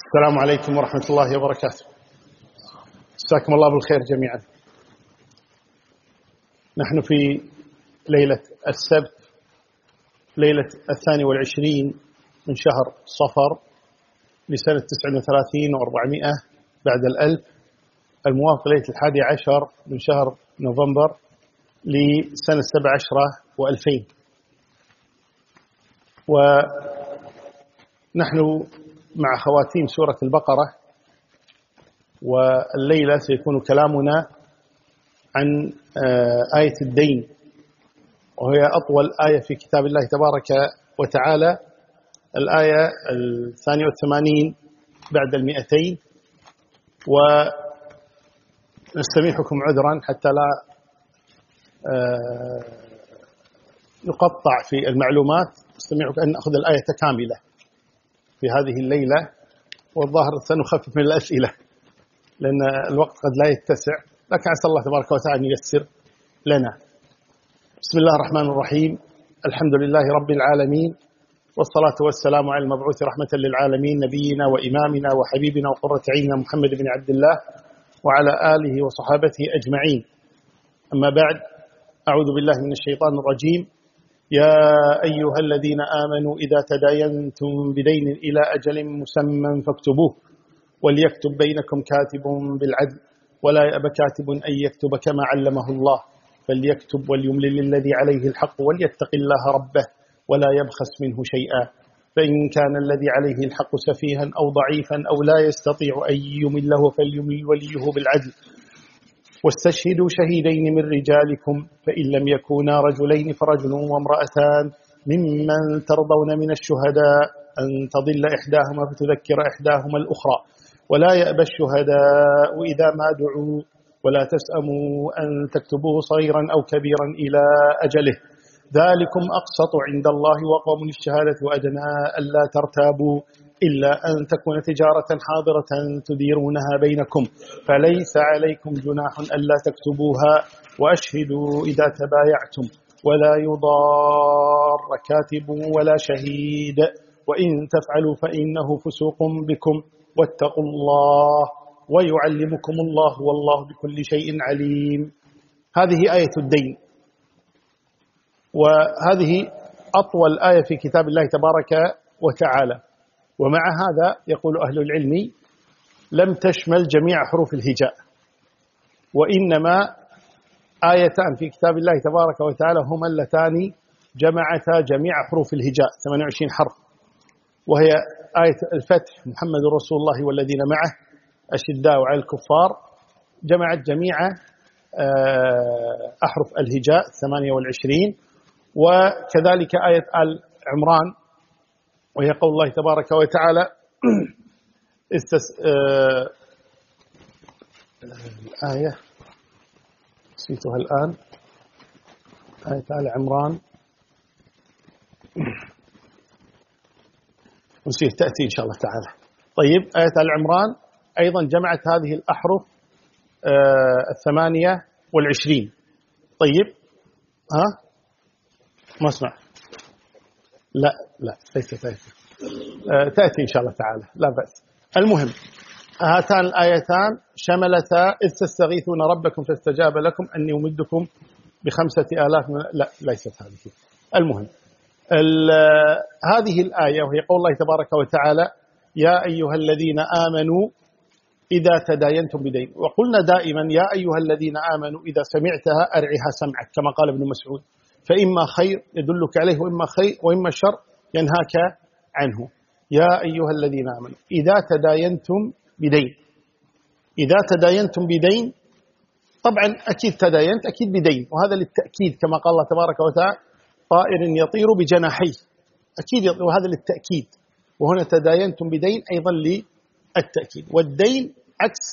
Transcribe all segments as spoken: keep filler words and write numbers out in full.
السلام عليكم ورحمة الله وبركاته. مساكم الله بالخير جميعا. نحن في ليلة السبت، ليلة الثاني والعشرين من شهر صفر لسنة تسعة وثلاثين وأربعمائة بعد الألف، الموافق ليلة الحادي عشر من شهر نوفمبر لسنة سبع عشرة وألفين. ونحن مع خواتيم سورة البقرة، والليلة سيكون كلامنا عن آية الدين، وهي أطول آية في كتاب الله تبارك وتعالى، الآية الثانية والثمانين بعد المئتين. ونستميحكم عذرا حتى لا يقطع في المعلومات، نستميحك أن نأخذ الآية كاملة في هذه الليلة، والظاهر سنخفف من الأسئلة لأن الوقت قد لا يتسع، لكن عسى الله تبارك وتعالى أن ييسر لنا. بسم الله الرحمن الرحيم، الحمد لله رب العالمين، والصلاة والسلام على المبعوث رحمة للعالمين، نبينا وإمامنا وحبيبنا وقرة عيننا محمد بن عبد الله وعلى آله وصحابته أجمعين. أما بعد، أعوذ بالله من الشيطان الرجيم. يا أيها الذين آمنوا إذا تداينتم بدين إلى أجل مسمى فاكتبوه، وليكتب بينكم كاتب بالعدل ولا يأبى كاتب أن يكتب كما علمه الله، فليكتب وليملل الذي عليه الحق وليتق الله ربه ولا يبخس منه شيئا، فإن كان الذي عليه الحق سفيها أو ضعيفا أو لا يستطيع أن يمله فليملل وليه بالعدل، واستشهدوا شهيدين من رجالكم فإن لم يكونا رجلين فرجل وامرأتان ممن ترضون من الشهداء أن تضل إحداهما فتذكر إحداهما الأخرى، ولا يأبى الشهداء إذا ما دعوا ولا تسأموا أن تكتبوه صغيرا أو كبيرا إلى أجله، ذلكم أقسط عند الله وأقوم للشهادة وأدنى ألا ترتابوا إلا أن تكون تجارة حاضرة تديرونها بينكم، فليس عليكم جناح ألا تكتبوها، وأشهدوا إذا تبايعتم ولا يضار كاتب ولا شهيد، وإن تفعلوا فإنه فسوق بكم، واتقوا الله ويعلمكم الله والله بكل شيء عليم. هذه آية الدين، وهذه أطول آية في كتاب الله تبارك وتعالى. ومع هذا يقول أهل العلم لم تشمل جميع حروف الهجاء، وإنما آيتان في كتاب الله تبارك وتعالى هما اللتان جمعتا جميع حروف الهجاء ثمانية وعشرين حرف، وهي آية الفتح محمد رسول الله والذين معه أشداء على الكفار، جمعت جميع أحرف الهجاء ثمانية وعشرين. وكذلك آية آل عمران، وهي قول الله تبارك وتعالى استس... آه... الآية نسيتها الآن، آية آل عمران نسيت، تأتي إن شاء الله تعالى. طيب، آية آل عمران أيضا جمعت هذه الأحرف آه الثمانية والعشرين. طيب، ها ما اسمع، لا لا ليست تأتي. آه تأتي إن شاء الله تعالى، لا بأس. المهم، هاتان الآيتان شملتا إذ تستغيثون ربكم فاستجاب لكم أني أمدكم بخمسة آلاف من... لا ليست هذه. المهم، هذه الآية وهي قول الله تبارك وتعالى يا أيها الذين آمنوا إذا تداينتم بدين. وقلنا دائما يا أيها الذين آمنوا إذا سمعتها أرعها سمعك، كما قال ابن مسعود، فإما خير يدلك عليه وإما خير وإما شر ينهاك عنه. يا أيها الذين آمنوا إذا تداينتم بدين. إذا تداينتم بدين، طبعا أكيد تداينت أكيد بدين، وهذا للتأكيد كما قال الله تبارك وتعالى طائر يطير بجناحيه، أكيد، وهذا للتأكيد. وهنا تداينتم بدين أيضا للتأكيد. والدين عكس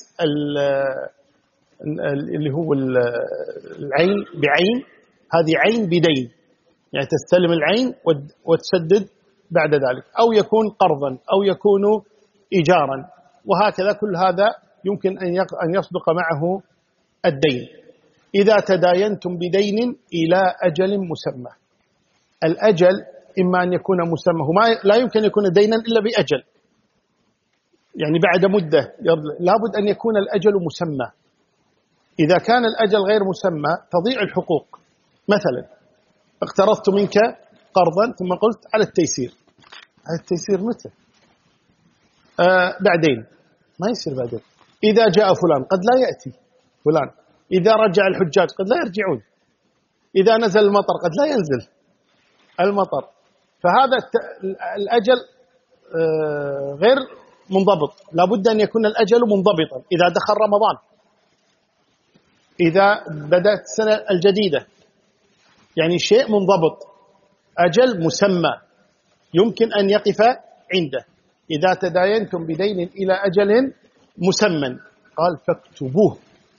اللي هو العين بعين، هذه عين بدين، يعني تستلم العين وتسدد بعد ذلك، أو يكون قرضا أو يكون إيجارا، وهكذا كل هذا يمكن أن يصدق معه الدين. إذا تداينتم بدين إلى أجل مسمى، الأجل إما أن يكون مسمى، ما لا يمكن يكون دينا إلا بأجل، يعني بعد مدة لابد أن يكون الأجل مسمى. إذا كان الأجل غير مسمى تضيع الحقوق. مثلا اقترضت منك قرضا ثم قلت على التيسير. على التيسير متى؟ آه بعدين. ما يصير بعدين. إذا جاء فلان قد لا يأتي فلان. إذا رجع الحجاج قد لا يرجعون. إذا نزل المطر قد لا ينزل المطر. فهذا الأجل آه غير منضبط. لابد أن يكون الأجل منضبطا. إذا دخل رمضان، إذا بدأت السنة الجديدة، يعني شيء منضبط، أجل مسمى يمكن أن يقف عنده. إذا تداينتم بدين إلى أجل مسمى قال فاكتبوه.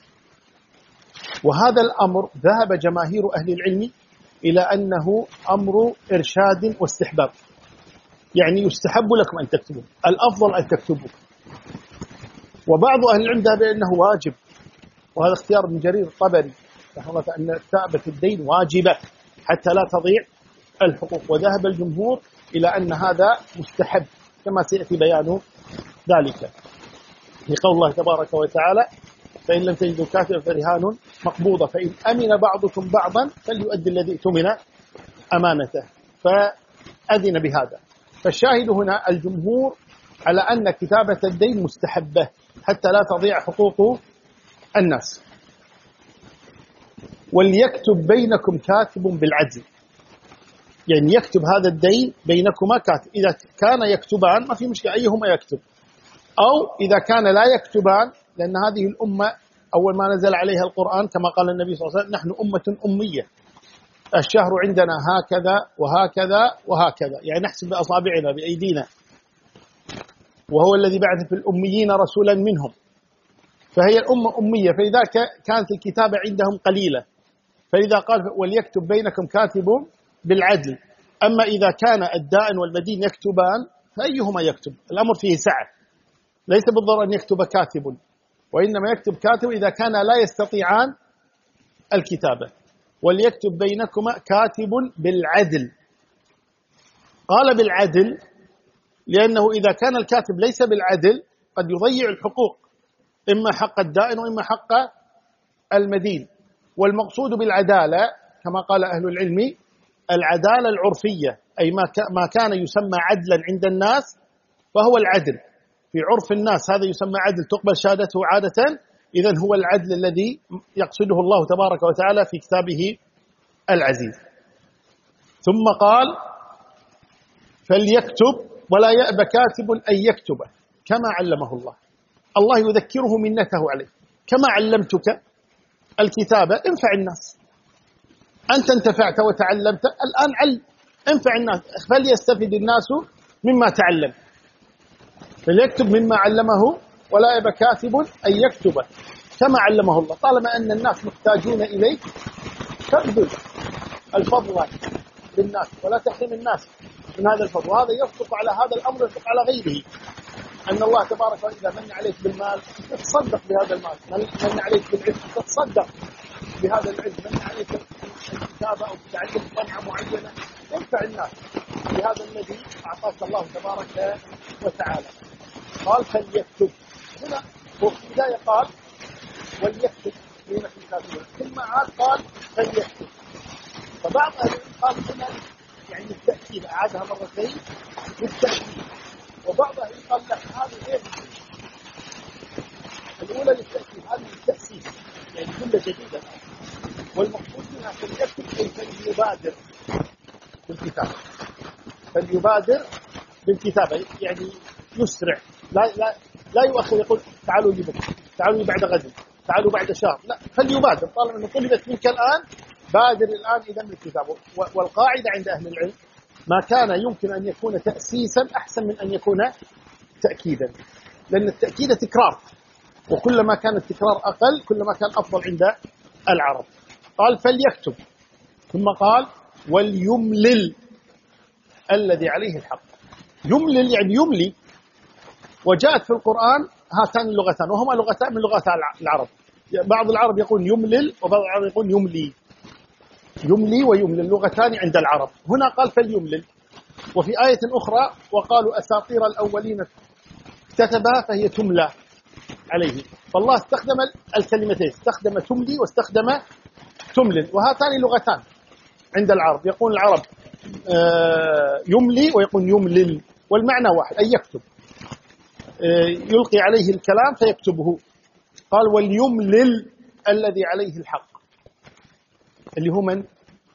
وهذا الأمر ذهب جماهير أهل العلم إلى أنه أمر إرشاد واستحباب، يعني يستحب لكم أن تكتبوا، الأفضل أن تكتبوا. وبعض أهل العلم ذهب إلى أنه واجب، وهذا اختيار ابن جرير الطبري رحمه الله، أن كتابة الدين واجبة حتى لا تضيع الحقوق. وذهب الجمهور إلى أن هذا مستحب كما سيأتي بيان ذلك لقول الله تبارك وتعالى فإن لم تجدوا كاتبا فرهان مقبوضة فإن أمن بعضكم بعضا فليؤدي الذي اؤتمن أمانته. فأذن بهذا. فالشاهد هنا الجمهور على أن كتابة الدين مستحبة حتى لا تضيع حقوق الناس. وليكتب بينكم كاتب بالعدل، يعني يكتب هذا الدين بينكما كاتب. إذا كان يكتبان ما في مشكلة، أيهما يكتب. أو إذا كان لا يكتبان، لأن هذه الأمة أول ما نزل عليها القرآن كما قال النبي صلى الله عليه وسلم نحن أمة أمية، الشهر عندنا هكذا وهكذا وهكذا، يعني نحسب بأصابعنا بأيدينا، وهو الذي بعث في الأميين رسولا منهم. فهي الأمة أمية، فإذا كانت الكتابة عندهم قليلة، فإذا قال وليكتب بينكم كاتب بالعدل. أما إذا كان الدائن والمدين يكتبان فأيهما يكتب؟ الأمر فيه سعة، ليس بالضرورة أن يكتب كاتب، وإنما يكتب كاتب إذا كان لا يستطيعان الكتابة. وليكتب بينكما كاتب بالعدل. قال بالعدل لأنه إذا كان الكاتب ليس بالعدل قد يضيع الحقوق، إما حق الدائن وإما حق المدين. والمقصود بالعدالة كما قال أهل العلم العدالة العرفية، أي ما كان يسمى عدلا عند الناس فهو العدل في عرف الناس، هذا يسمى عدل تقبل شهادته عادة. إذن هو العدل الذي يقصده الله تبارك وتعالى في كتابه العزيز. ثم قال فليكتب ولا يأبى كاتب أن يكتب كما علمه الله. الله يذكره منته عليه، كما علمتك الكتابة انفع الناس. أنت انتفعت وتعلمت، الآن علم انفع الناس، فليستفيد الناس مما تعلم. فليكتب مما علمه ولا يأبى كاتب أن يكتب كما علمه الله. طالما أن الناس محتاجون إليك فابذل الفضل للناس ولا تحرم الناس من هذا الفضل. وهذا يصدق على هذا الأمر، يصدق على غيره، أن الله تبارك وتعالى من عليك بالمال تتصدق بهذا المال، من عليك بالعلم تتصدق بهذا العلم، من عليك الكتابة أو تعلم صنعة معينة ينفع الناس بهذا الذي أعطاك الله تبارك وتعالى. قال فليكتب هنا، وفي البداية قال وليكتب بينكم كاتبون، ثم عاد قال فليكتب. فبعض أهل العلم قال هنا يعني التأكيد، أعادها مرتين للتأكيد. وبعض أهل العلم قال لا، هذه غير الأولى للتأكيد، هذه للتأسيس، يعني جملة جديدة. والمقصود منها فليكتب أي فليبادر بالكتابة، فليبادر بالكتابة يعني يسرع، لا لا لا يؤخر، يقول تعالوا لي بكره، تعالوا لي بعد غد، تعالوا بعد شهر، لا، فليبادر. طالما أنه طلبت منك الآن بادر الآن إذا بالكتابة. والقاعدة عند أهل العلم ما كان يمكن أن يكون تأسيسا أحسن من أن يكون تأكيدا، لأن التأكيد تكرار، وكلما كان التكرار أقل كلما كان أفضل عند العرب. قال فليكتب، ثم قال وليملل الذي عليه الحق. يملل يعني يملي، وجاءت في القرآن هاتان اللغتان، وهما لغتان من لغات العرب. بعض العرب يقول يملل وبعض العرب يقول يملي. يملي ويملل لغتان عند العرب. هنا قال فليملل. وفي آية أخرى وقالوا أساطير الأولين كتبها فهي تملى عليه. فالله استخدم الكلمتين، استخدم تملي واستخدم تملل، وهاتان لغتان عند العرب. يقول العرب يملي ويقول يملل، والمعنى واحد، أي يكتب، يلقي عليه الكلام فيكتبه. قال وليملل الذي عليه الحق، اللي هو من؟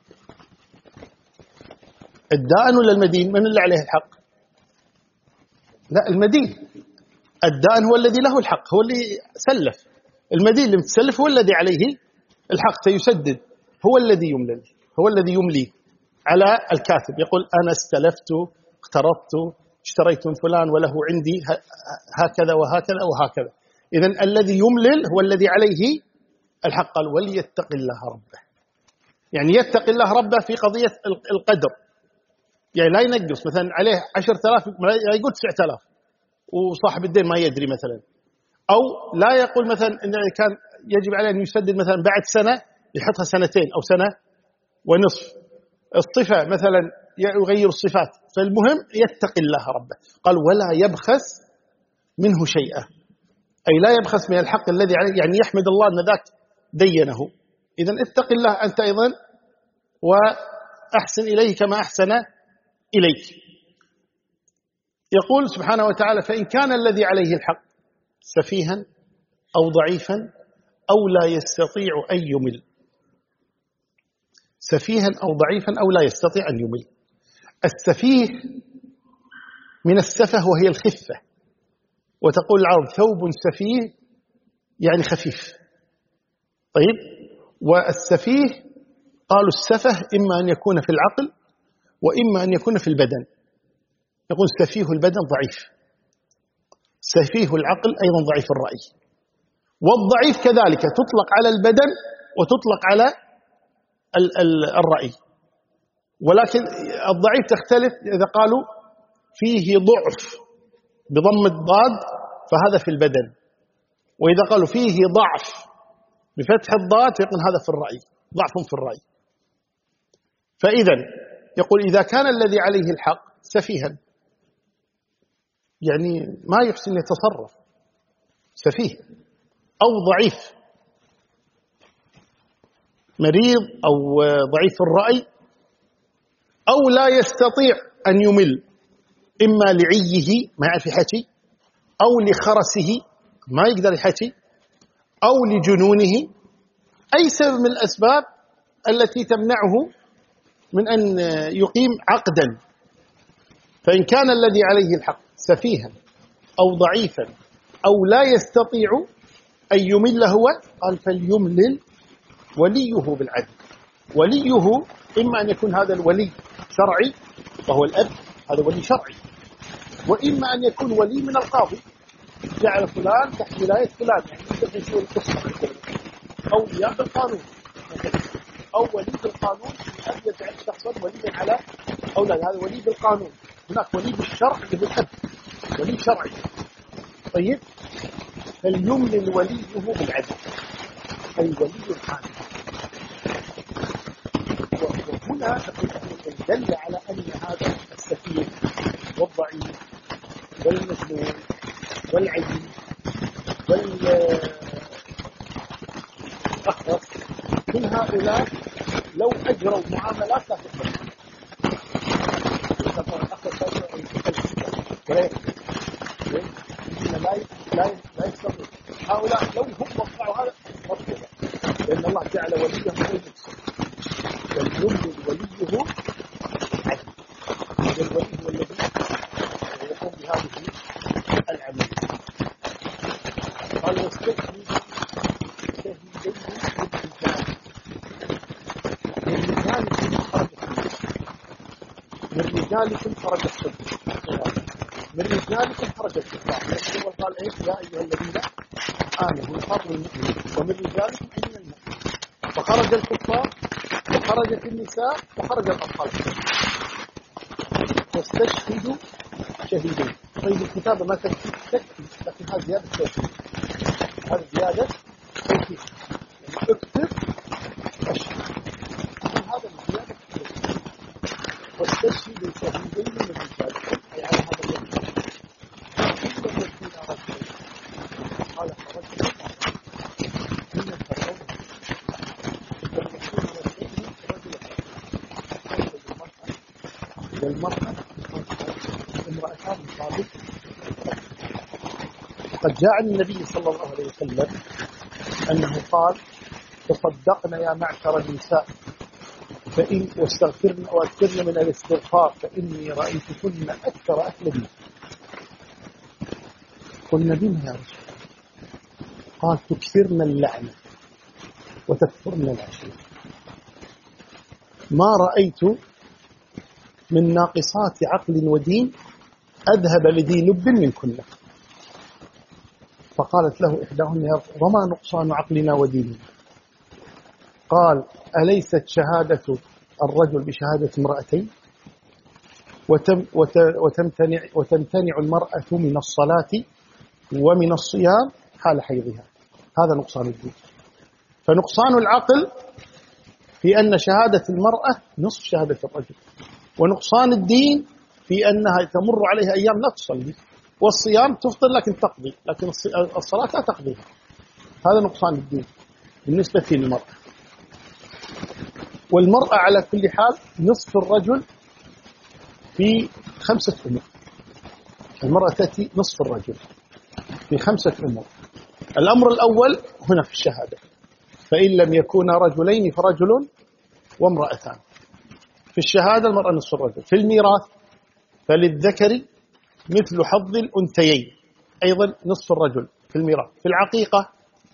الدائن ولا المدين؟ من اللي عليه الحق؟ لا، المدين. الدائن هو الذي له الحق، هو اللي سلف. المدين اللي متسلف هو الذي عليه الحق سيسدد، هو الذي يملل، هو الذي يملي على الكاتب. يقول أنا استلفت، اقترضت، اشتريت من فلان وله عندي هكذا وهكذا وهكذا. إذن الذي يملل هو الذي عليه الحق. قال وليتق الله ربه، يعني يتق الله ربه في قضية القدر، يعني لا ينقص. مثلا عليه عشرة آلاف يقول تسعة آلاف وصاحب الدين ما يدري مثلا، أو لا يقول مثلا إن كان يجب عليه أن يسدد مثلا بعد سنة يحطها سنتين أو سنة ونصف. الصفة مثلا يغير الصفات. فالمهم يتق الله ربه. قال ولا يبخس منه شيئا، أي لا يبخس من الحق الذي عليه، يعني يحمد الله أن ذاك دينه. إذن اتق الله أنت أيضا وأحسن إليه كما أحسن إليك. يقول سبحانه وتعالى فإن كان الذي عليه الحق سفيها أو ضعيفا أو لا يستطيع أن يمل. سفيها أو ضعيفا أو لا يستطيع أن يمل. السفيه من السفه وهي الخفة، وتقول العرب ثوب سفيه يعني خفيف. طيب، والسفيه قالوا السفه إما أن يكون في العقل وإما أن يكون في البدن. يقول سفيه البدن ضعيف، سفيه العقل أيضا ضعيف الرأي. والضعيف كذلك تطلق على البدن وتطلق على الرأي، ولكن الضعيف تختلف. إذا قالوا فيه ضعف بضم الضاد فهذا في البدن، وإذا قالوا فيه ضعف بفتح الضاد يقول هذا في الرأي، ضعف في الرأي. فإذا يقول إذا كان الذي عليه الحق سفيها، يعني ما يحسن يتصرف، سفيه، أو ضعيف، مريض أو ضعيف الرأي، أو لا يستطيع أن يمل، إما لعيه ما يعرف يحكي، أو لخرسه ما يقدر يحكي، أو لجنونه، أي سبب من الأسباب التي تمنعه من أن يقيم عقدا. فإن كان الذي عليه الحق سفيها أو ضعيفا أو لا يستطيع أن يمل هو، قال فليملل وليه بالعدل. وليه إما أن يكون هذا الولي شرعي وهو الأب، هذا ولي شرعي، وإما أن يكون ولي من القاضي، جعل فلان تحت ولاية فلان، يعني يقدر يسوي القصة، أولياء بالقانون، أو ولي بالقانون، الأب يجعل شخصا وليا على أولاد، هذا ولي بالقانون. هناك ولي بالشرع اللي بالأب، ولي شرعي. طيب، فليملل وليه بالعدل، أي ولي حامل. وهنا دل على أن هذا السفيه والضعيف والمظلوم والعجيب والأخرس كل هؤلاء لو أجروا معاملات لا تقبل. لا لا يستطيع هؤلاء لو هم وقعوا هذا مطلوب، لأن الله جعل وليه المسلم، فليملل وليه عدل. الولي هو الذي يقوم بهذه العملية. قال واستثني شهيدين من رجالكم خرج الصدق، من رجالكم خرج الكفار. الأول قال إيه؟ يا أيها الذين آمنوا الحرب المؤمنين، ومن رجالكم أي من المؤمنين. فخرج الكفار وخرجت النساء وخرج الأطفال. واستشهدوا شهيدين. طيب الكتابة ما تكفي، تكفي، لكن هذه زيادة توكيد، هذه زيادة توكيد، يعني اكتب أشهد، هذا زيادة توكيد. واستشهدوا شهيدين من رجالكم، أي على هذا الوقت. كل الذين وقد جاء عن النبي صلى الله عليه وسلم أنه قال: تصدقنا يا معشر النساء فإن واستغفرن وأكثرن من الاستغفار فإني رأيتكن أكثر أهل النار. قلنا: بما يا رسول؟ قال: تكثرن اللعنة وتكفرن العشير. ما رأيت من ناقصات عقل ودين أذهب لذي لب منكن. فقالت له إحداهن: يا رسول الله وما نقصان عقلنا وديننا؟ قال: أليست شهادة الرجل بشهادة امرأتين وتم وتمتنع, وتمتنع المرأة من الصلاة ومن الصيام حال حيضها؟ هذا نقصان الدين. فنقصان العقل في أن شهادة المرأة نصف شهادة الرجل، ونقصان الدين في أنها تمر عليها أيام لا تصلي، والصيام تفطر لكن تقضي، لكن الصلاة لا تقضيها. هذا نقصان الدين بالنسبة للمرأة. والمرأة على كل حال نصف الرجل في خمسة أمور. المرأة تأتي نصف الرجل في خمسة أمور. الأمر الأول هنا في الشهادة، فإن لم يكونا رجلين فرجل وامرأتان. في الشهادة المرأة نصف الرجل. في الميراث فللذكر مثل حظ الأنثيين، أيضا نصف الرجل في الميراث. في العقيقة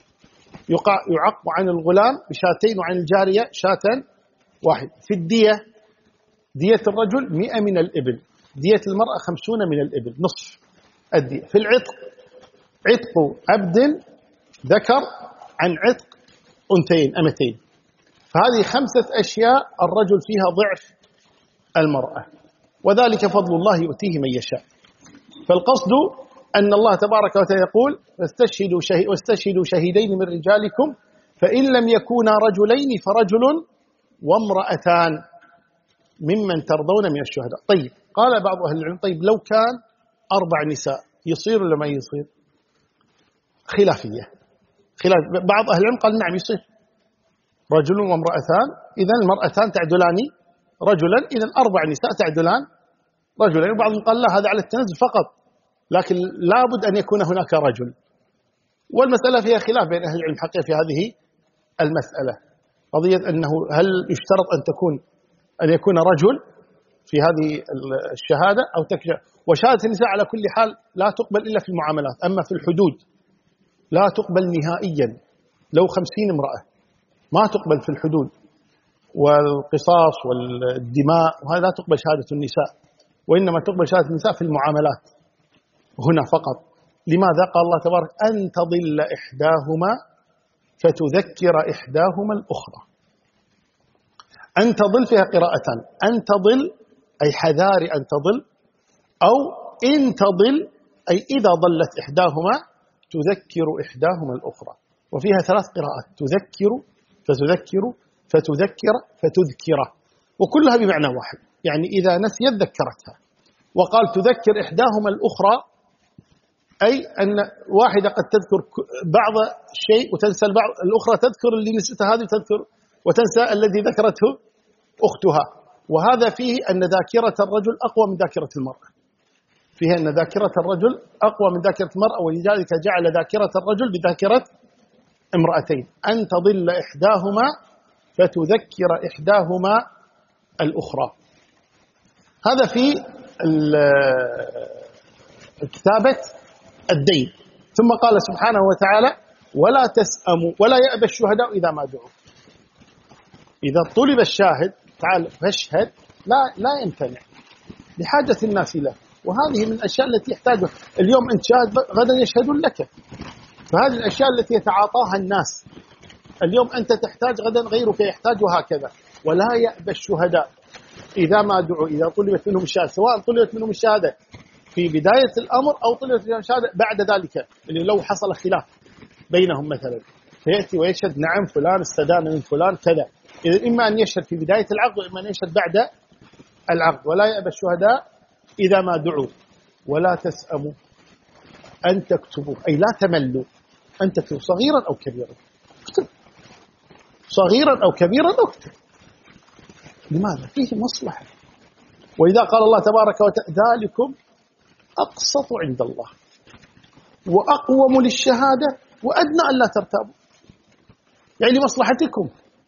يعق عن الغلام بشاتين وعن الجارية شاة واحد. في الدية دية الرجل مئة من الإبل، دية المرأة خمسون من الإبل، نصف الدية. في العتق عتق عبد ذكر عن عتق أنثيين أمتين. فهذه خمسة أشياء الرجل فيها ضعف المرأة، وذلك فضل الله يؤتيه من يشاء. فالقصد أن الله تبارك وتعالى يقول: واستشهدوا شهيد واستشهدوا شهيدين من رجالكم فإن لم يكونا رجلين فرجل وامرأتان ممن ترضون من الشهداء. طيب، قال بعض أهل العلم: طيب لو كان أربع نساء يصير ولا ما يصير؟ خلافية. خلاف. بعض أهل العلم قال نعم يصير، رجل وامرأتان، إذن المرأتان تعدلان رجلا، إذن أربع نساء تعدلان رجلا. وبعضهم قال لا، هذا على التنزل فقط، لكن لابد أن يكون هناك رجل. والمسألة فيها خلاف بين أهل العلم حقيقة في هذه المسألة، قضية أنه هل يشترط أن تكون أن يكون رجل في هذه الشهادة أو تكشف. وشهادة النساء على كل حال لا تقبل إلا في المعاملات، أما في الحدود لا تقبل نهائيا. لو خمسين امرأة ما تقبل في الحدود والقصاص والدماء، وهذا لا تقبل شهادة النساء، وإنما تقبل شهادة النساء في المعاملات هنا فقط. لماذا؟ قال الله تبارك: أن تضل إحداهما فتذكر إحداهما الأخرى. أن تضل فيها قراءتان: أن تضل أي حذار أن تضل، أو إن تضل أي إذا ضلت إحداهما تذكر إحداهما الأخرى. وفيها ثلاث قراءات: تذكر فتذكر فتذكر فتذكر، وكلها بمعنى واحد، يعني إذا نسيت ذكرتها. وقال تذكر إحداهما الأخرى أي أن واحدة قد تذكر بعض الشيء وتنسى البعض، الأخرى تذكر اللي نسيتها هذه تذكر وتنسى الذي ذكرته أختها. وهذا فيه أن ذاكرة الرجل أقوى من ذاكرة المرأة، فيه أن ذاكرة الرجل أقوى من ذاكرة المرأة، ولذلك جعل ذاكرة الرجل بذاكرة امرأتين: أن تضل إحداهما فتذكر إحداهما الأخرى. هذا في كتابة الدين. ثم قال سبحانه وتعالى: ولا تسأموا ولا يأبى الشهداء إذا ما دعوا. إذا طلب الشاهد تعال فاشهد لا لا يمتنع لحاجة الناس له، وهذه من الأشياء التي يحتاجها اليوم. أنت شاهد غدا يشهدون لك، فهذه الأشياء التي يتعاطاها الناس اليوم أنت تحتاج غدا غيرك يحتاج، وهكذا. ولا يأبى الشهداء إذا ما دعوا، إذا طلبت منهم الشهادة، سواء طلبت منهم الشهادة في بداية الأمر أو طلبت منهم الشهادة بعد ذلك، اللي لو حصل خلاف بينهم مثلا فيأتي ويشهد نعم فلان استدان من فلان كذا، إذا إما أن يشهد في بداية العقد وإما أن يشهد بعد العقد. ولا يأبى الشهداء إذا ما دعوا ولا تسأموا أن تكتبوا، أي لا تملوا أن تكتبوا صغيرا أو كبيرا، اكتب صغيرا أو كبيرا اكتب. لماذا؟ فيه مصلحة. وإذا قال الله تبارك وتعالى: ذلكم أقسط عند الله. وأقوم للشهادة وأدنى ألا ترتابوا، يعني لمصلحتكم.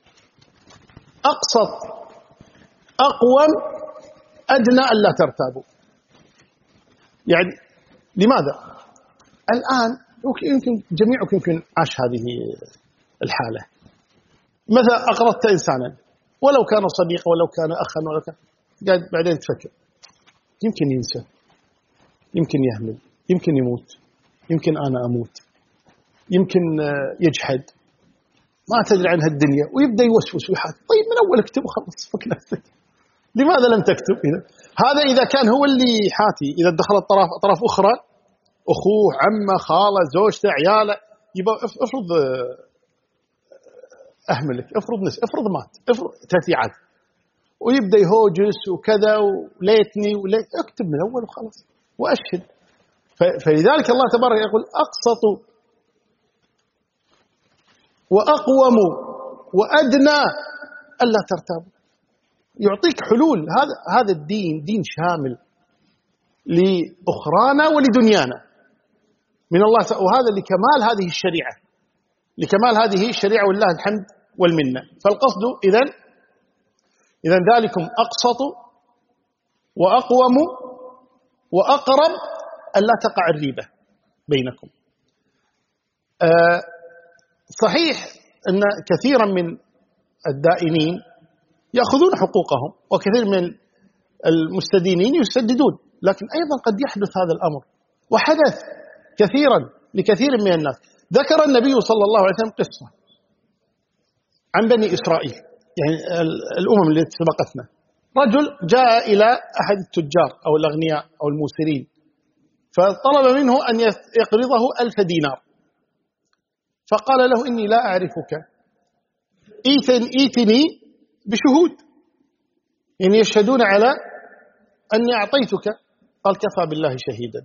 أقسط، أقوم، أدنى ألا ترتابوا. يعني لماذا؟ الآن يمكن جميعكم يمكن عاش هذه الحالة. مثلا أقرضت إنسانا ولو كان صديقا ولو كان أخا ولو كان، قاعد بعدين تفكر يمكن ينسى، يمكن يهمل، يمكن يموت، يمكن أنا أموت، يمكن يجحد، ما تدري عن هالدنيا، ويبدأ يوسوس ويحاول. طيب من أول اكتب وخلص، فك نفسك، لماذا لم تكتب؟ إذا هذا إذا كان هو اللي حاتي، إذا دخلت طرف أطراف أخرى، أخوه، عمه، خاله، زوجته، عياله، يبقى افرض أهملك، افرض نس، افرض مات، افرض تتيعات، ويبدأ يهوجس وكذا وليتني وليت، اكتب من أول وخلاص وأشهد. فلذلك الله تبارك يقول أقسطوا وأقوموا وأدنى ألا ترتابوا، يعطيك حلول. هذا هذا الدين دين شامل لأخرانا ولدنيانا من الله، وهذا لكمال هذه الشريعة، لكمال هذه الشريعة ولله الحمد والمنة. فالقصد إذن إذن ذلكم أقسط وأقوم وأقرب ألا تقع الريبة بينكم. أه صحيح أن كثيرا من الدائنين يأخذون حقوقهم وكثير من المستدينين يسددون، لكن أيضا قد يحدث هذا الأمر، وحدث كثيرا لكثير من الناس. ذكر النبي صلى الله عليه وسلم قصة عن بني إسرائيل، يعني الأمم التي سبقتنا. رجل جاء إلى أحد التجار أو الأغنياء أو الموسرين، فطلب منه أن يقرضه ألف دينار، فقال له إني لا أعرفك، إيتني بشهود يعني يشهدون على أني أعطيتك. قال كفى بالله شهيدا.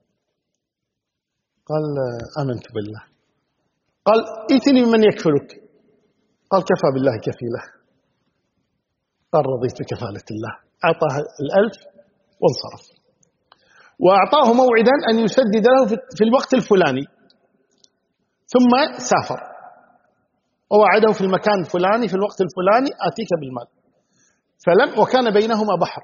قال آمنت بالله. قال إيتني من يكفلك. قال كفى بالله كفيله. قال رضيت بكفالة الله. أعطاه الألف وانصرف، وأعطاه موعدا أن يسدد له في الوقت الفلاني، ثم سافر ووعده في المكان الفلاني في الوقت الفلاني آتيك بالمال. فلم وكان بينهما بحر.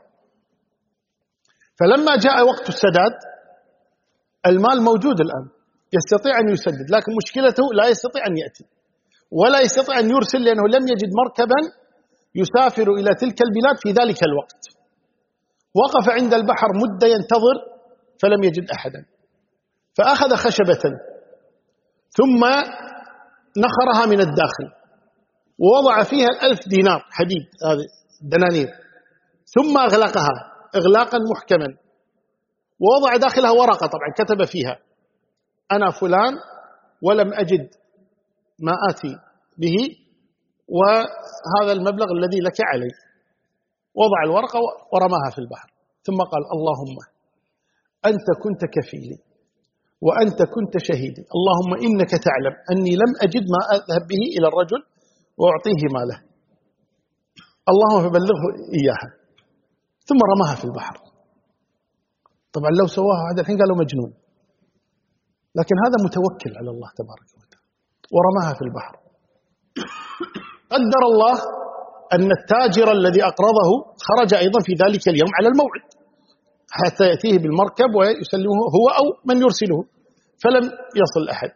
فلما جاء وقت السداد، المال موجود الآن، يستطيع أن يسدد، لكن مشكلته لا يستطيع أن يأتي ولا يستطيع أن يرسل، لأنه لم يجد مركبا يسافر إلى تلك البلاد في ذلك الوقت. وقف عند البحر مدة ينتظر فلم يجد أحدا، فأخذ خشبة ثم نخرها من الداخل ووضع فيها الألف دينار حديد، هذه دنانير، ثم أغلقها إغلاقا محكما، ووضع داخلها ورقة طبعا كتب فيها أنا فلان ولم أجد ما آتي به وهذا المبلغ الذي لك علي. وضع الورقة ورماها في البحر، ثم قال اللهم أنت كنت كفيلي وأنت كنت شهيدي، اللهم إنك تعلم أني لم أجد ما أذهب به إلى الرجل وأعطيه ماله، اللهم فبلغه إياها. ثم رماها في البحر. طبعا لو سواها هذا الحين قالوا مجنون، لكن هذا متوكل على الله تبارك وتعالى، ورماها في البحر. قدر الله أن التاجر الذي أقرضه خرج أيضا في ذلك اليوم على الموعد حتى يأتيه بالمركب ويسلمه هو أو من يرسله، فلم يصل أحد.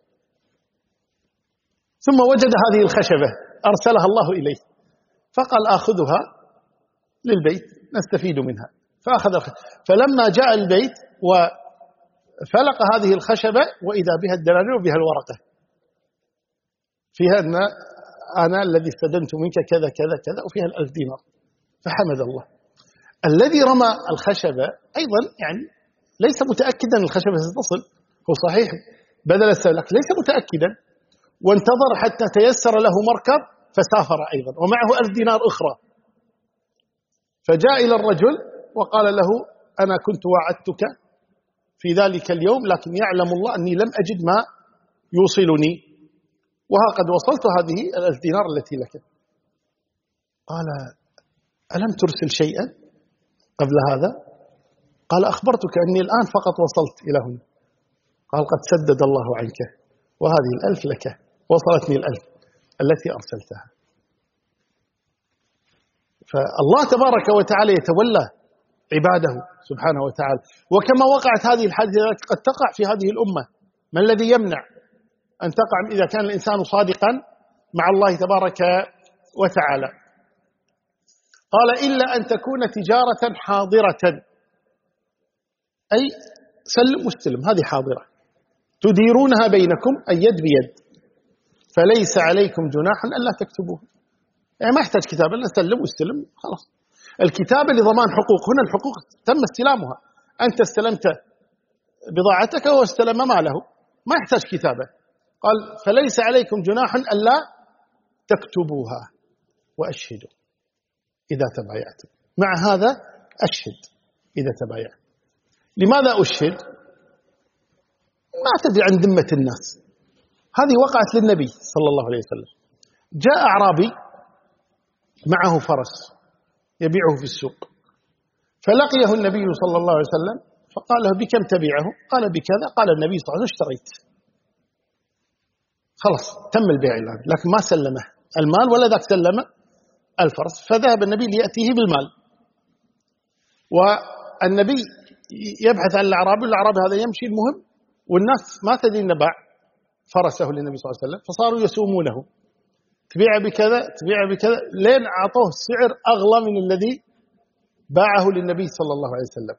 ثم وجد هذه الخشبة أرسلها الله إليه، فقال آخذها للبيت نستفيد منها، فأخذ الخشبة. فلما جاء البيت وفلق هذه الخشبة وإذا بها الدنانير وبها الورقة فيها أن أنا الذي استدنت منك كذا كذا كذا، وفيها الألف دينار. فحمد الله. الذي رمى الخشبة أيضا يعني ليس متأكدا أن الخشبة ستصل، هو صحيح بذل السبب لكن ليس متأكدا، وانتظر حتى تيسر له مركب فسافر أيضا ومعه ألف دينار أخرى. فجاء إلى الرجل وقال له أنا كنت وعدتك في ذلك اليوم، لكن يعلم الله أني لم أجد ما يوصلني، وها قد وصلت هذه الألف دينار التي لك. قال ألم ترسل شيئا قبل هذا؟ قال أخبرتك أني الآن فقط وصلت إلى هنا. قال قد سدد الله عنك وهذه الألف لك، وصلتني الألف التي أرسلتها. فالله تبارك وتعالى يتولى عباده سبحانه وتعالى. وكما وقعت هذه الحادثة قد تقع في هذه الأمة. ما الذي يمنع أن تقع إذا كان الإنسان صادقا مع الله تبارك وتعالى؟ قال إلا أن تكون تجارة حاضرة، أي سلم واستلم، هذه حاضرة تديرونها بينكم أي يد بيد، فليس عليكم جناح ألا تكتبوه. يعني ما يحتاج كتابة، لا سلم واستلم خلاص. الكتابة لضمان حقوق، هنا الحقوق تم استلامها، أنت استلمت بضاعتك وهو استلم ماله، ما يحتاج كتابة. قال فليس عليكم جناح ألا تكتبوها وأشهدوا إذا تبايعتم. مع هذا أشهد إذا تبايعت. لماذا أشهد؟ ما تدري عن ذمة الناس. هذه وقعت للنبي صلى الله عليه وسلم. جاء أعرابي معه فرس يبيعه في السوق، فلقيه النبي صلى الله عليه وسلم فقال له بكم تبيعه؟ قال بكذا. قال النبي صلى الله عليه وسلم اشتريت. خلاص تم البيع الآن، لكن ما سلمه المال ولا ذاك سلم الفرس. فذهب النبي ليأتيه بالمال، والنبي يبحث عن الأعرابي، والأعرابي هذا يمشي المهم، والناس ما تدري أن باع فرسه للنبي صلى الله عليه وسلم، فصاروا يسومونه تبيع بكذا تبيع بكذا، لين أعطوه السعر أغلى من الذي باعه للنبي صلى الله عليه وسلم.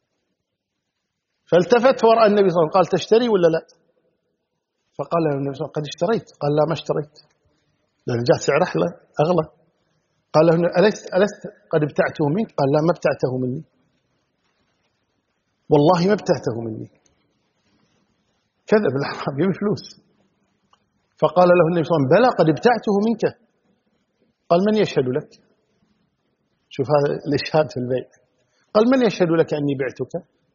فالتفت ورأى النبي صلى الله عليه وسلم قال تشتري ولا لا؟ فقال له النبي صلى الله عليه وسلم قد اشتريت. قال لا ما اشتريت، لأن جاء سعر أحلى أغلى. قال له ألست, ألست قد ابتعته منك؟ قال لا ما ابتعته مني، والله ما ابتعته مني. كذب الأعرابي بفلوس. فقال له النبي صلى الله عليه وسلم بلى قد ابتعته منك. قال من يشهد لك؟ شوف هذا الإشهاد في البيع. قال من يشهد لك أني بعتك؟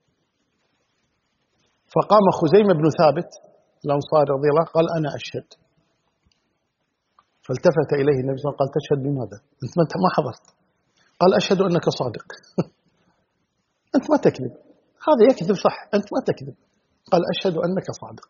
فقام خزيمة بن ثابت الأنصاري رضي الله قال أنا أشهد. فالتفت إليه النبي صلى الله عليه وسلم قال تشهد بماذا؟ أنت ما حضرت. قال أشهد أنك صادق. أنت ما تكذب، هذا يكذب صح، أنت ما تكذب. قال أشهد أنك صادق.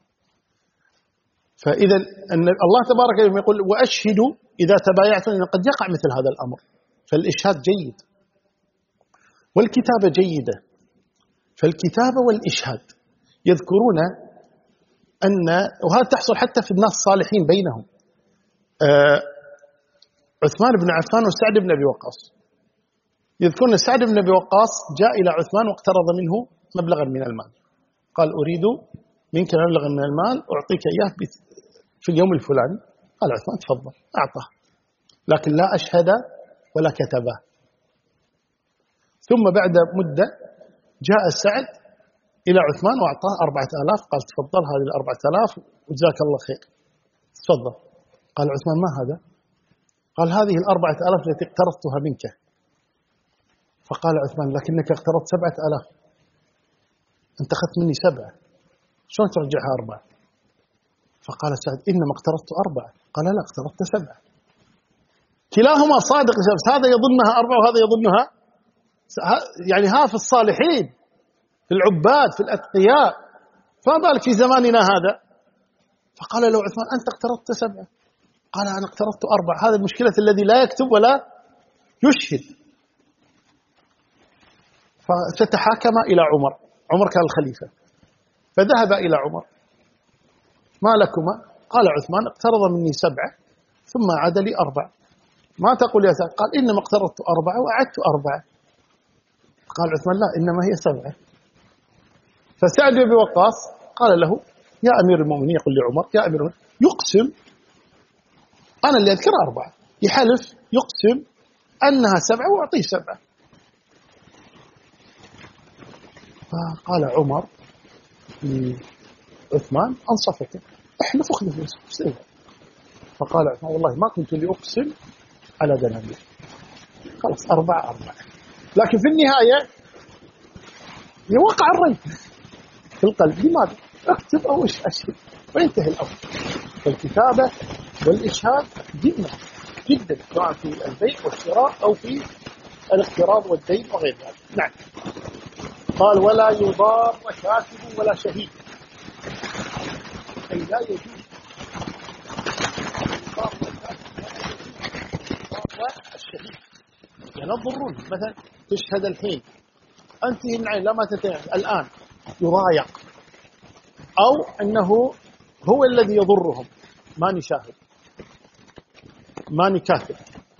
فإذا أن الله تبارك وتعالى يقول وأشهدوا إذا تبايعتم، قد يقع مثل هذا الأمر. فالإشهاد جيد والكتابة جيدة. فالكتابة والإشهاد يذكرون أن، وهذا تحصل حتى في الناس الصالحين بينهم. آه عثمان بن عفان وسعد بن أبي وقاص، يذكرون سعد بن أبي وقاص جاء إلى عثمان واقترض منه مبلغا من المال، قال أريد منك مبلغا من المال أعطيك إياه في اليوم الفلاني. قال عثمان تفضل، أعطاه، لكن لا أشهد ولا كتبه. ثم بعد مدة جاء سعد إلى عثمان وأعطاه أربعة آلاف، قال تفضل هذه الأربعة آلاف وجزاك الله خير، تفضل. قال عثمان ما هذا؟ قال هذه الأربعة آلاف التي اقترضتها منك. فقال عثمان لكنك اقترضت سبعة آلاف، أنت أخذت مني سبعة، شلون ترجعها أربعة؟ فقال سعد إنما اقترضت أربعة. قال لا اقترضت سبعة. كلاهما صادق، هذا يظنها أربعة وهذا يظنها، يعني ها في الصالحين في العباد في الأتقياء، فما بالك في زماننا هذا. فقال له عثمان أنت اقترضت سبعة. قال أنا اقترضت أربعة. هذا المشكلة الذي لا يكتب ولا يشهد. فتحاكم إلى عمر، عمر كان الخليفة، فذهب إلى عمر ما لكما؟ قال عثمان اقترض مني سبعة ثم عاد لي أربعة، ما تقول يا سعد؟ قال إنما اقترضت أربعة وأعدت أربعة. قال عثمان لا إنما هي سبعة. فسعد بن وقاص قال له يا أمير المؤمنين، يقول لعمر يا أمير المؤمنين يقسم أنا اللي أذكر أربعة، يحلف يقسم أنها سبعة وأعطيه سبعة. فقال عمر عثمان أنصفك، احلف اخلف نفسك. فقال عثمان والله ما كنت لأقسم على دنانير، خلاص أربعة أربعة. لكن في النهاية يوقع الريب في القلب، لماذا؟ اكتب أو أشهد وينتهي الأمر. فالكتابة والإشهاد جدا جدا، سواء في البيع والشراء أو في الاقتراض والدين وغير ذلك. نعم. قال ولا يضار كاتب ولا شهيد. لا يجوز الشهيد يعني يضرون. مثلا تشهد الحين أنت العين لا ما تتعب الآن يضايق أو أنه هو الذي يضرهم، ما نشاهد ما نكاتب،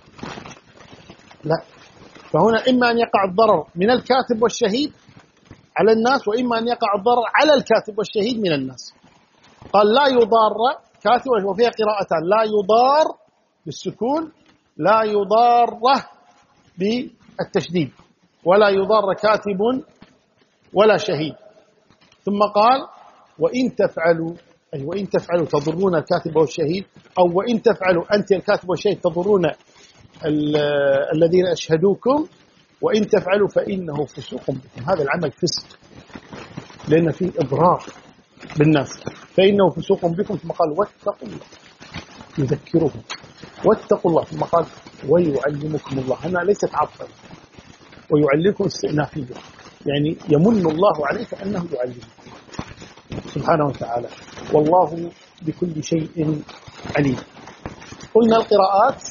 لا. فهنا إما أن يقع الضرر من الكاتب والشهيد على الناس، وإما أن يقع الضرر على الكاتب والشهيد من الناس. قال لا يضار كاتب، وفيها قراءتان لا يضار بالسكون، لا يضار بالتشديد، ولا يضار كاتب ولا شهيد. ثم قال وإن تفعلوا، أي وإن تفعلوا تضرون الكاتب والشهيد، أو وإن تفعلوا أنت الكاتب والشهيد تضرون الذين أشهدوكم، وإن تفعلوا فإنه فسوق بكم. هذا العمل فسق لأن فيه إضرار بالناس، فإنه فسوق بكم. ثم قال واتقوا الله، يذكرهم واتقوا الله. ثم قال ويعلمكم الله. هنا ليست عطفا، ويعلمكم استئنافية، يعني يمن الله عليك أنه يعلمك سبحانه وتعالى. والله بكل شيء عليم. قلنا القراءات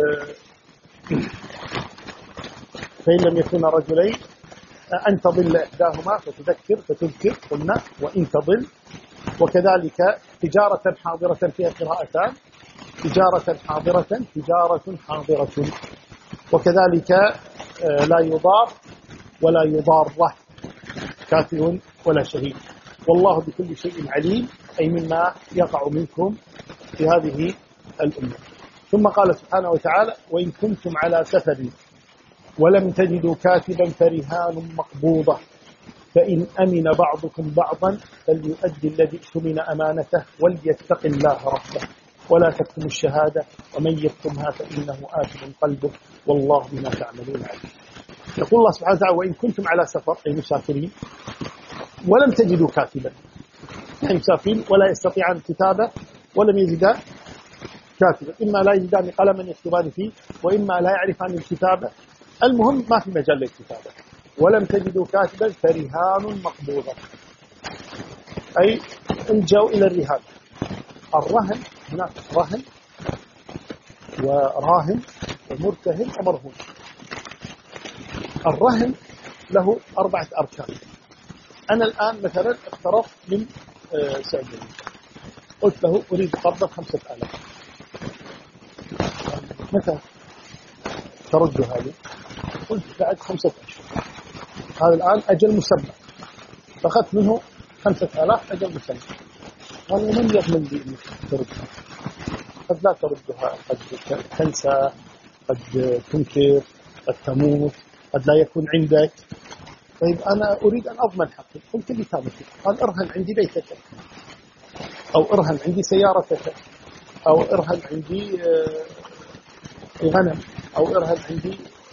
فإن لم يكن رجلين أن تضل إحداهما فتذكر فتذكر، قلنا وإن تضل. وكذلك تجارة حاضرة فيها قراءتان، تجارة حاضرة تجارة حاضرة. وكذلك لا يضار ولا يضار كاتب ولا شهيد. والله بكل شيء عليم، أي مما يقع منكم في هذه الأمة. ثم قال سبحانه وتعالى وإن كنتم على سفر ولم تجدوا كاتبا فرهان مقبوضة فإن أمن بعضكم بعضا فليؤدي الذي اؤتمن أمانته وليتق الله ربه ولا تكتموا الشهادة ومن يكتمها فإنه آثم قلبه والله بما تعملون عليم. يقول الله سبحانه وتعالى وإن كنتم على سفر، أي مسافرين، ولم تجدوا كاتبا، يعني مسافرين ولا يستطيعان الكتابة ولم يجدا كاتبا، إما لا يجدان قلما يكتبان فيه، وإما لا يعرفان الكتابة. المهم ما في مجال للكتابة. ولم تجدوا كاتبا فرهان مقبوضة، أي الجوا إلى الرهان. الرهن هناك رهن وراهن ومرتهن ومرهون. الرهن له أربعة أركان. أنا الآن مثلا اقترضت من سعودي، قلت له أريد قرضا خمسة آلاف، متى ترد هذه؟ قلت بعد خمسة أشهر. هذا الآن أجل مسمى، فأخذت منه خمسة آلاف أجل مسمى. قال من يضمن لي أنك تردها؟ قد لا تردها، قد تنسى، قد تنكر، قد تموت، قد لا يكون عندك. طيب أنا أريد أن أضمن حقي. قلت لي تابعك. قال ارهن عندي بيتك، أو ارهن عندي سيارتك، أو ارهن عندي غنم، أو ارهن عندي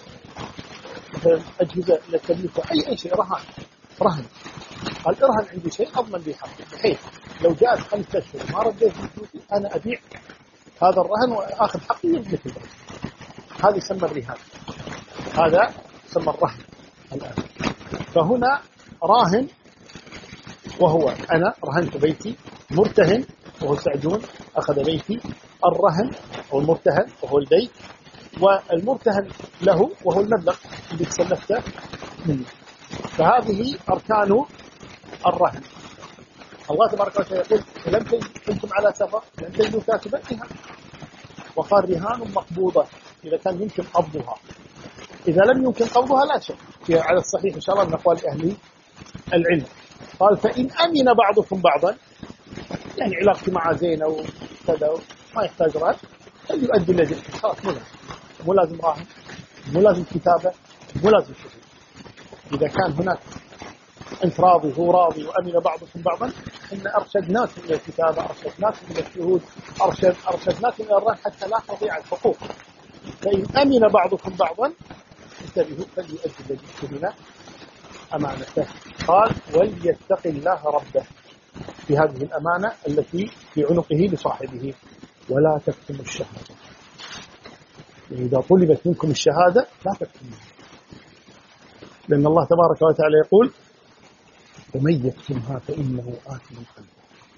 أجهزة للتمليك، أي أي شيء رهن رهن. قال ارهن عندي شيء أضمن به حقي، بحيث لو جاءت خمسة أشهر ما رديت فلوسي أنا أبيع هذا الرهن وآخذ حقي مثل ذلك. هذا يسمى الرهان، هذا يسمى الرهن الآن. فهنا راهن وهو أنا رهنت بيتي، مرتهن وهو سعدون أخذ بيتي، الرهن أو المرتهن وهو البيت، والمرتهن له وهو المبلغ اللي تسلفته منه. فهذه أركان الرهن. الله تبارك وتعالى يقول لم كنتم على سفر لم تجدوا كاتبا رهان، وقال رهان مقبوضة إذا كان يمكن قبضها. إذا لم يمكن قبضها لا شك على الصحيح إن شاء الله من أقوال أهل العلم. قال فإن أمن بعضكم بعضا، يعني علاقتي مع زينة وكذا ما يحتاج رهن، فليؤدي الذي خلاص مو لازم مو لازم راهن، مو لازم كتابة، مو لازم شهود. إذا كان هناك أنت راضي هو راضي وأمن بعضكم بعضا، إن أرشدناكم إلى الكتابة، أرشدناكم إلى الشهود، أرشد أرشدناكم إلى الرهن حتى لا تضيع الحقوق. فإن أمن بعضكم بعضا انتبهوا فليؤدي الذي اؤتمن أمانته. قال وليتق الله ربه في هذه الأمانة التي في عنقه لصاحبه ولا تكتموا الشهادة. يعني إذا طلبت منكم الشهادة لا تكتموها، لأن الله تبارك وتعالى يقول ومن يكتمها فإنه آثم قلبه.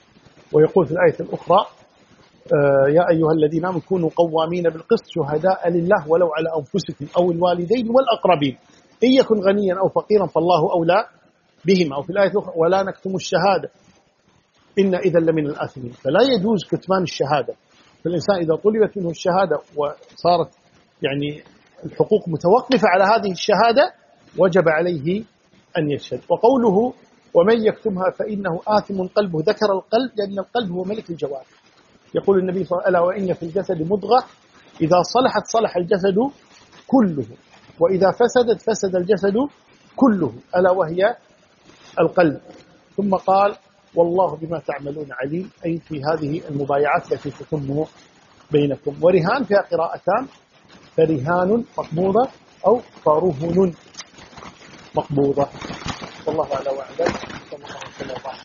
ويقول في الآية الأخرى يا أيها الذين آمنوا كونوا قوامين بالقسط شهداء لله ولو على أنفسكم أو الوالدين والأقربين إن يكن غنيا أو فقيرا فالله أولى بهما. أو في الآية الأخرى ولا نكتم الشهادة إن إذا لمن الآثمين. فلا يجوز كتمان الشهادة. فالإنسان إذا طلبت منه الشهادة وصارت يعني الحقوق متوقفة على هذه الشهادة وجب عليه أن يشهد. وقوله ومن يكتمها فإنه آثم قلبه، ذكر القلب لأن القلب هو ملك الجوارح. يقول النبي صلى الله عليه وسلم وإن في الجسد مضغة إذا صلحت صلح الجسد كله وإذا فسدت فسد الجسد كله ألا وهي القلب. ثم قال والله بما تعملون عليم، أي في هذه المبايعات التي تتم بينكم. ورهان فيها قراءتان، فرهان مقبوضة أو فرهن مقبوضة. والله أعلم وأعلم.